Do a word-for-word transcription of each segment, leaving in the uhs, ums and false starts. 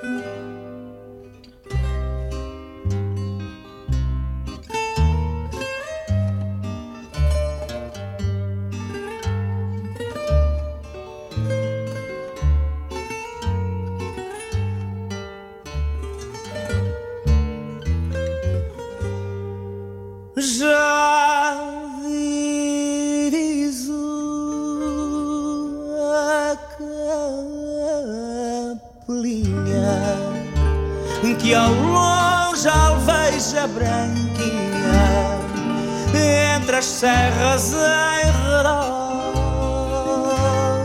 Já diviso a capelinha que ao longe alveja branquinha entre as serras em redor.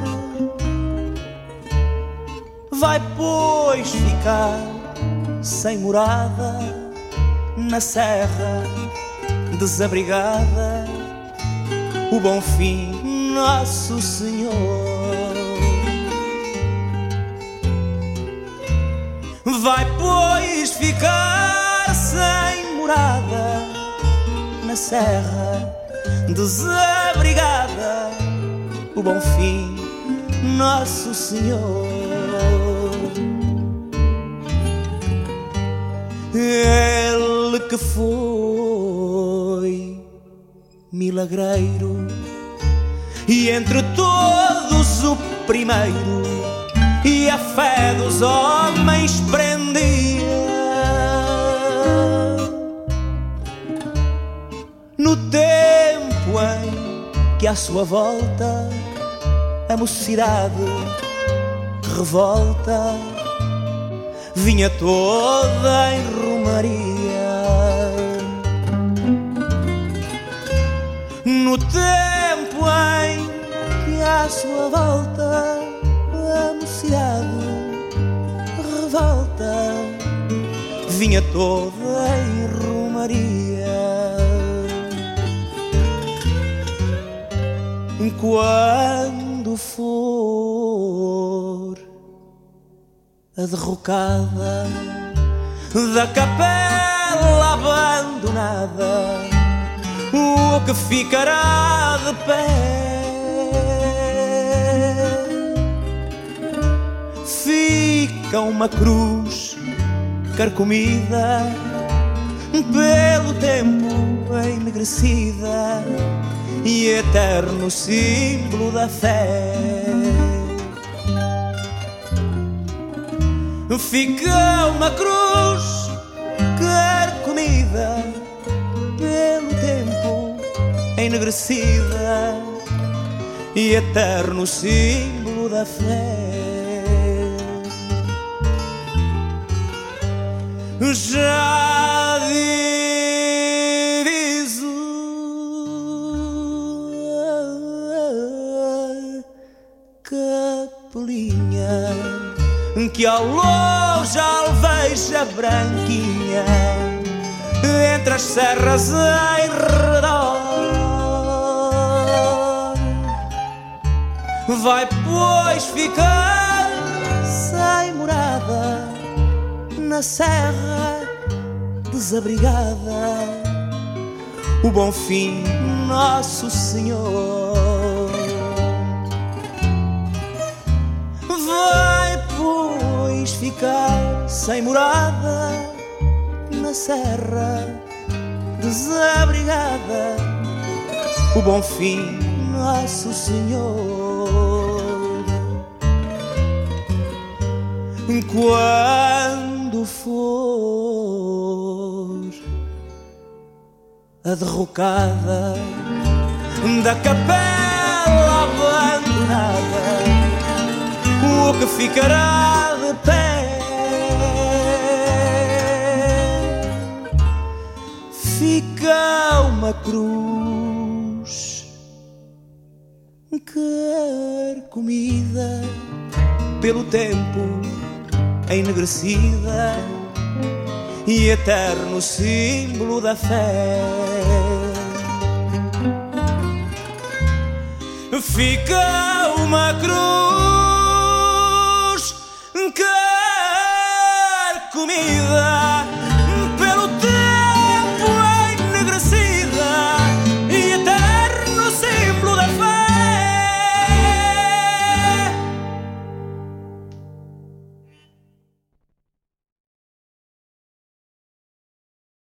Vai, pois, ficar sem morada na serra desabrigada, o bom fim, Nosso Senhor. Vai, pois, ficar sem morada na serra desabrigada, o bom fim, Nosso Senhor. Ele que foi milagreiro e entre todos o primeiro, e a fé dos homens prendia. No tempo em que à sua volta a mocidade revolta vinha toda em romaria. No tempo em que à sua volta a mocidade revolta vinha toda em romaria. Quando for a derrocada da capela abandonada, o que ficará de pé? Fica uma cruz carcomida pelo tempo enegrecida e eterno símbolo da fé. Fica uma cruz carcomida pelo tempo enegrecida e eterno símbolo da fé. Já diviso a capelinha que ao longe alveja branquinha entre as serras em redor. Vai, pois, ficar sem morada na serra desabrigada, o bom fim, Nosso Senhor. Vai, pois, ficar sem morada na serra desabrigada, o bom fim, Nosso Senhor. Quando for a derrocada da capela abandonada, o que ficará de pé? Fica uma cruz carcomida pelo tempo enegrecida e eterno símbolo da fé. Fica uma cruz